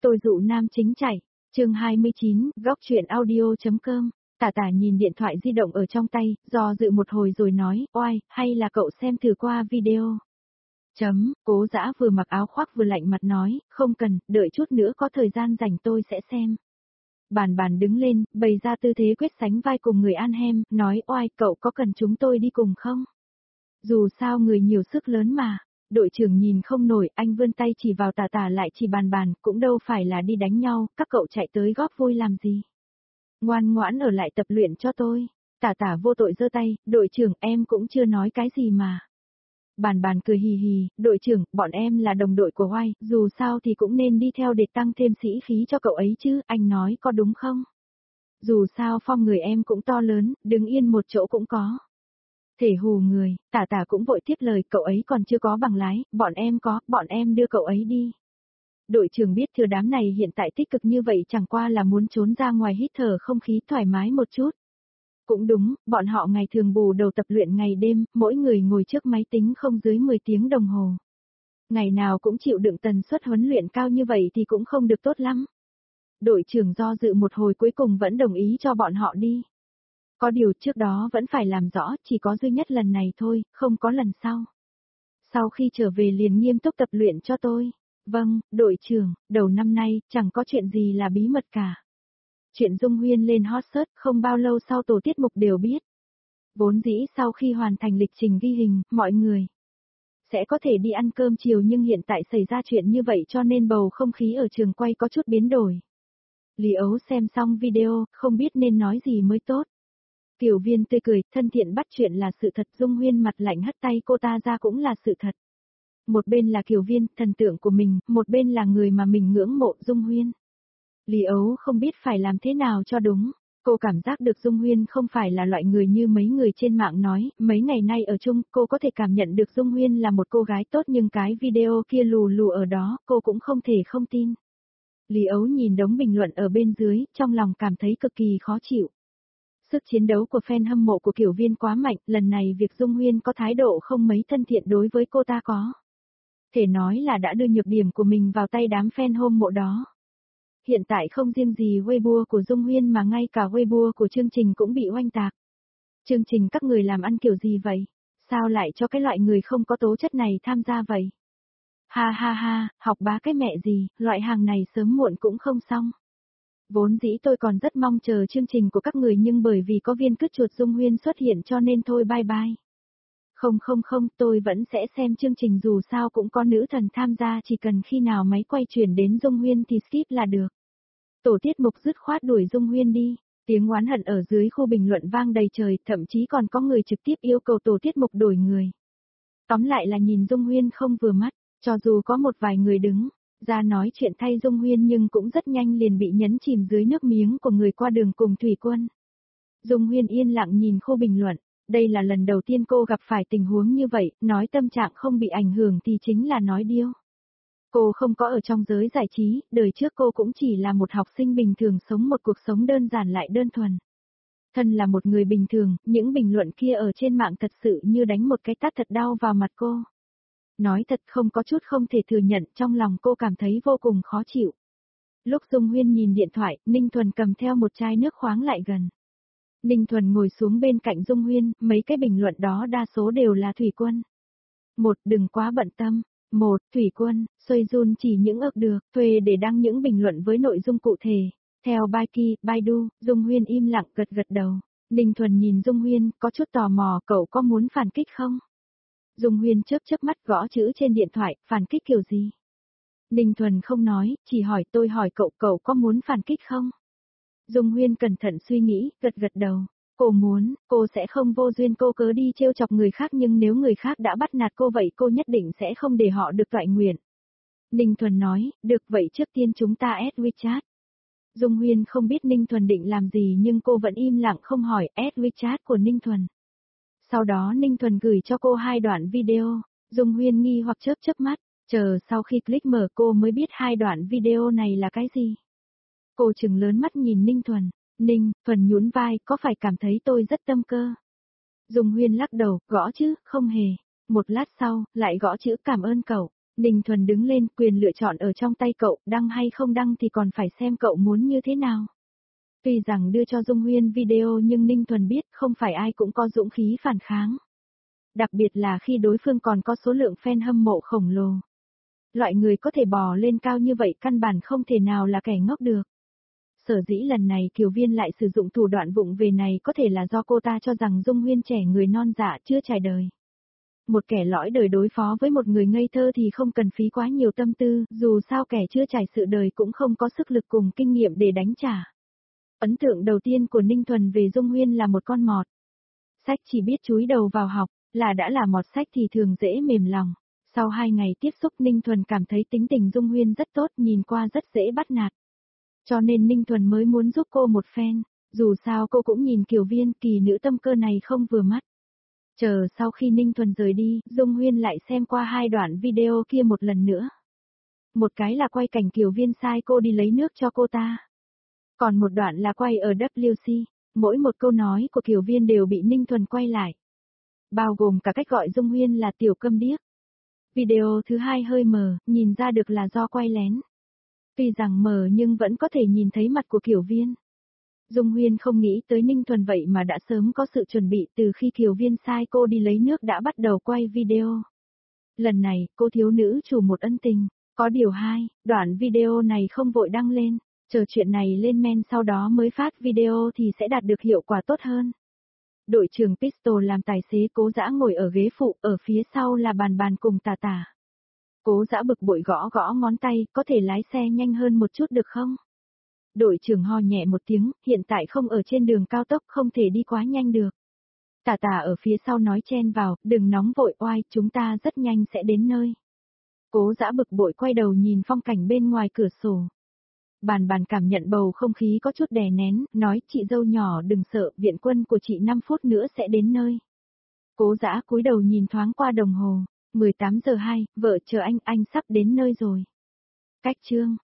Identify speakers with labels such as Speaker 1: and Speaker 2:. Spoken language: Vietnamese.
Speaker 1: Tôi dụ nam chính chạy. Chương 29, góc truyện audio.com. Tả Tả nhìn điện thoại di động ở trong tay, do dự một hồi rồi nói, oai, hay là cậu xem thử qua video. Cố Dã vừa mặc áo khoác vừa lạnh mặt nói, không cần, đợi chút nữa có thời gian rảnh tôi sẽ xem. Bàn bàn đứng lên, bày ra tư thế quyết sánh vai cùng người An Hem, nói oai, cậu có cần chúng tôi đi cùng không? Dù sao người nhiều sức lớn mà. Đội trưởng nhìn không nổi, anh vươn tay chỉ vào Tả Tả lại chỉ bàn bàn, cũng đâu phải là đi đánh nhau, các cậu chạy tới góp vui làm gì. Ngoan ngoãn ở lại tập luyện cho tôi. Tả Tả vô tội giơ tay, đội trưởng em cũng chưa nói cái gì mà. Bàn bàn cười hì hì, đội trưởng, bọn em là đồng đội của Oai, dù sao thì cũng nên đi theo để tăng thêm sĩ khí cho cậu ấy chứ, anh nói có đúng không? Dù sao phong người em cũng to lớn, đứng yên một chỗ cũng có. Thể hù người, Tả Tả cũng vội tiếp lời, cậu ấy còn chưa có bằng lái, bọn em có, bọn em đưa cậu ấy đi. Đội trưởng biết thừa đám này hiện tại tích cực như vậy chẳng qua là muốn trốn ra ngoài hít thở không khí thoải mái một chút. Cũng đúng, bọn họ ngày thường bù đầu tập luyện ngày đêm, mỗi người ngồi trước máy tính không dưới 10 tiếng đồng hồ. Ngày nào cũng chịu đựng tần suất huấn luyện cao như vậy thì cũng không được tốt lắm. Đội trưởng do dự một hồi cuối cùng vẫn đồng ý cho bọn họ đi. Có điều trước đó vẫn phải làm rõ, chỉ có duy nhất lần này thôi, không có lần sau. Sau khi trở về liền nghiêm túc tập luyện cho tôi. Vâng, đội trưởng, đầu năm nay, chẳng có chuyện gì là bí mật cả. Chuyện Dung Huyên lên hot search không bao lâu sau tổ tiết mục đều biết. Vốn dĩ sau khi hoàn thành lịch trình ghi hình, mọi người sẽ có thể đi ăn cơm chiều nhưng hiện tại xảy ra chuyện như vậy cho nên bầu không khí ở trường quay có chút biến đổi. Lý Ấu xem xong video, không biết nên nói gì mới tốt. Tiểu Viên tươi cười, thân thiện bắt chuyện là sự thật, Dung Huyên mặt lạnh hất tay cô ta ra cũng là sự thật. Một bên là Kiều Viên, thần tượng của mình, một bên là người mà mình ngưỡng mộ, Dung Huyên. Lý Ấu không biết phải làm thế nào cho đúng. Cô cảm giác được Dung Huyên không phải là loại người như mấy người trên mạng nói, mấy ngày nay ở chung cô có thể cảm nhận được Dung Huyên là một cô gái tốt nhưng cái video kia lù lù ở đó, cô cũng không thể không tin. Lý Ấu nhìn đống bình luận ở bên dưới, trong lòng cảm thấy cực kỳ khó chịu. Sức chiến đấu của fan hâm mộ của Kiều Viên quá mạnh, lần này việc Dung Huyên có thái độ không mấy thân thiện đối với cô ta có. Thể nói là đã đưa nhược điểm của mình vào tay đám fan hâm mộ đó. Hiện tại không riêng gì Weibo của Dung Huyên mà ngay cả Weibo của chương trình cũng bị oanh tạc. Chương trình các người làm ăn kiểu gì vậy? Sao lại cho cái loại người không có tố chất này tham gia vậy? Ha ha ha, học bá cái mẹ gì, loại hàng này sớm muộn cũng không xong. Vốn dĩ tôi còn rất mong chờ chương trình của các người nhưng bởi vì có viên cứt chuột Dung Huyên xuất hiện cho nên thôi bye bye. Không, tôi vẫn sẽ xem chương trình dù sao cũng có nữ thần tham gia chỉ cần khi nào máy quay chuyển đến Dung Huyên thì skip là được. Tổ tiết mục dứt khoát đuổi Dung Huyên đi, tiếng oán hận ở dưới khu bình luận vang đầy trời, thậm chí còn có người trực tiếp yêu cầu tổ tiết mục đổi người. Tóm lại là nhìn Dung Huyên không vừa mắt, cho dù có một vài người đứng ra nói chuyện thay Dung Huyên nhưng cũng rất nhanh liền bị nhấn chìm dưới nước miếng của người qua đường cùng thủy quân. Dung Huyên yên lặng nhìn khu bình luận, đây là lần đầu tiên cô gặp phải tình huống như vậy, nói tâm trạng không bị ảnh hưởng thì chính là nói điêu. Cô không có ở trong giới giải trí, đời trước cô cũng chỉ là một học sinh bình thường sống một cuộc sống đơn giản lại đơn thuần. Thân là một người bình thường, những bình luận kia ở trên mạng thật sự như đánh một cái tát thật đau vào mặt cô. Nói thật không có chút không thể thừa nhận, trong lòng cô cảm thấy vô cùng khó chịu. Lúc Dung Huyên nhìn điện thoại, Ninh Thuần cầm theo một chai nước khoáng lại gần. Ninh Thuần ngồi xuống bên cạnh Dung Huyên, mấy cái bình luận đó đa số đều là thủy quân. Đừng quá bận tâm. Thủy quân, Xuôi Jun chỉ những ước được, thuê để đăng những bình luận với nội dung cụ thể. Theo Baiki, Baidu, Dung Huyên im lặng gật gật đầu. Ninh Thuần nhìn Dung Huyên, có chút tò mò, cậu có muốn phản kích không? Dung Huyên chớp mắt gõ chữ trên điện thoại, phản kích kiểu gì? Ninh Thuần không nói, chỉ hỏi tôi hỏi cậu có muốn phản kích không? Dung Huyên cẩn thận suy nghĩ, gật gật đầu. Cô muốn, cô sẽ không vô duyên cô cớ đi trêu chọc người khác nhưng nếu người khác đã bắt nạt cô vậy cô nhất định sẽ không để họ được toại nguyện. Ninh Thuần nói, được vậy trước tiên chúng ta add WeChat. Dung Huyên không biết Ninh Thuần định làm gì nhưng cô vẫn im lặng không hỏi add WeChat của Ninh Thuần. Sau đó Ninh Thuần gửi cho cô 2 đoạn video, Dung Huyên nghi hoặc chớp mắt, chờ sau khi click mở cô mới biết 2 đoạn video này là cái gì. Cô trừng lớn mắt nhìn Ninh Thuần. Ninh Thuần nhún vai, có phải cảm thấy tôi rất tâm cơ? Dung Huyên lắc đầu, gõ chứ, không hề. Một lát sau, lại gõ chữ cảm ơn cậu. Ninh Thuần đứng lên, quyền lựa chọn ở trong tay cậu, đăng hay không đăng thì còn phải xem cậu muốn như thế nào. Tuy rằng đưa cho Dung Huyên video nhưng Ninh Thuần biết không phải ai cũng có dũng khí phản kháng. Đặc biệt là khi đối phương còn có số lượng fan hâm mộ khổng lồ. Loại người có thể bò lên cao như vậy căn bản không thể nào là kẻ ngốc được. Sở dĩ lần này Kiều Viên lại sử dụng thủ đoạn vụng về này có thể là do cô ta cho rằng Dung Huyên trẻ người non dạ chưa trải đời. Một kẻ lõi đời đối phó với một người ngây thơ thì không cần phí quá nhiều tâm tư, dù sao kẻ chưa trải sự đời cũng không có sức lực cùng kinh nghiệm để đánh trả. Ấn tượng đầu tiên của Ninh Thuần về Dung Huyên là một con mọt. Sách chỉ biết chúi đầu vào học, là đã là mọt sách thì thường dễ mềm lòng. Sau 2 ngày tiếp xúc Ninh Thuần cảm thấy tính tình Dung Huyên rất tốt, nhìn qua rất dễ bắt nạt. Cho nên Ninh Thuần mới muốn giúp cô một phen, dù sao cô cũng nhìn Kiều Viên kỳ nữ tâm cơ này không vừa mắt. Chờ sau khi Ninh Thuần rời đi, Dung Huyên lại xem qua 2 đoạn video kia một lần nữa. Một cái là quay cảnh Kiều Viên sai cô đi lấy nước cho cô ta. Còn một đoạn là quay ở WC, mỗi một câu nói của Kiều Viên đều bị Ninh Thuần quay lại. Bao gồm cả cách gọi Dung Huyên là tiểu câm điếc. Video thứ 2 hơi mờ, nhìn ra được là do quay lén. Tuy rằng mờ nhưng vẫn có thể nhìn thấy mặt của Kiều Viên. Dung Huyên không nghĩ tới Ninh Thuần vậy mà đã sớm có sự chuẩn bị từ khi Kiều Viên sai cô đi lấy nước đã bắt đầu quay video. Lần này, cô thiếu nữ chủ một ân tình. Có điều đoạn video này không vội đăng lên, chờ chuyện này lên men sau đó mới phát video thì sẽ đạt được hiệu quả tốt hơn. Đội trưởng Pistol làm tài xế Cố Dã ngồi ở ghế phụ, ở phía sau là bàn cùng Tà Tà. Cố Dã bực bội gõ gõ ngón tay, có thể lái xe nhanh hơn một chút được không? Đội trưởng ho nhẹ một tiếng, hiện tại không ở trên đường cao tốc không thể đi quá nhanh được. Tà Tà ở phía sau nói chen vào, đừng nóng vội oai, chúng ta rất nhanh sẽ đến nơi. Cố Dã bực bội quay đầu nhìn phong cảnh bên ngoài cửa sổ. Bàn cảm nhận bầu không khí có chút đè nén, nói chị dâu nhỏ đừng sợ, viện quân của chị 5 phút nữa sẽ đến nơi. Cố Dã cúi đầu nhìn thoáng qua đồng hồ, 18 giờ 2, vợ chờ anh sắp đến nơi rồi. Cách chương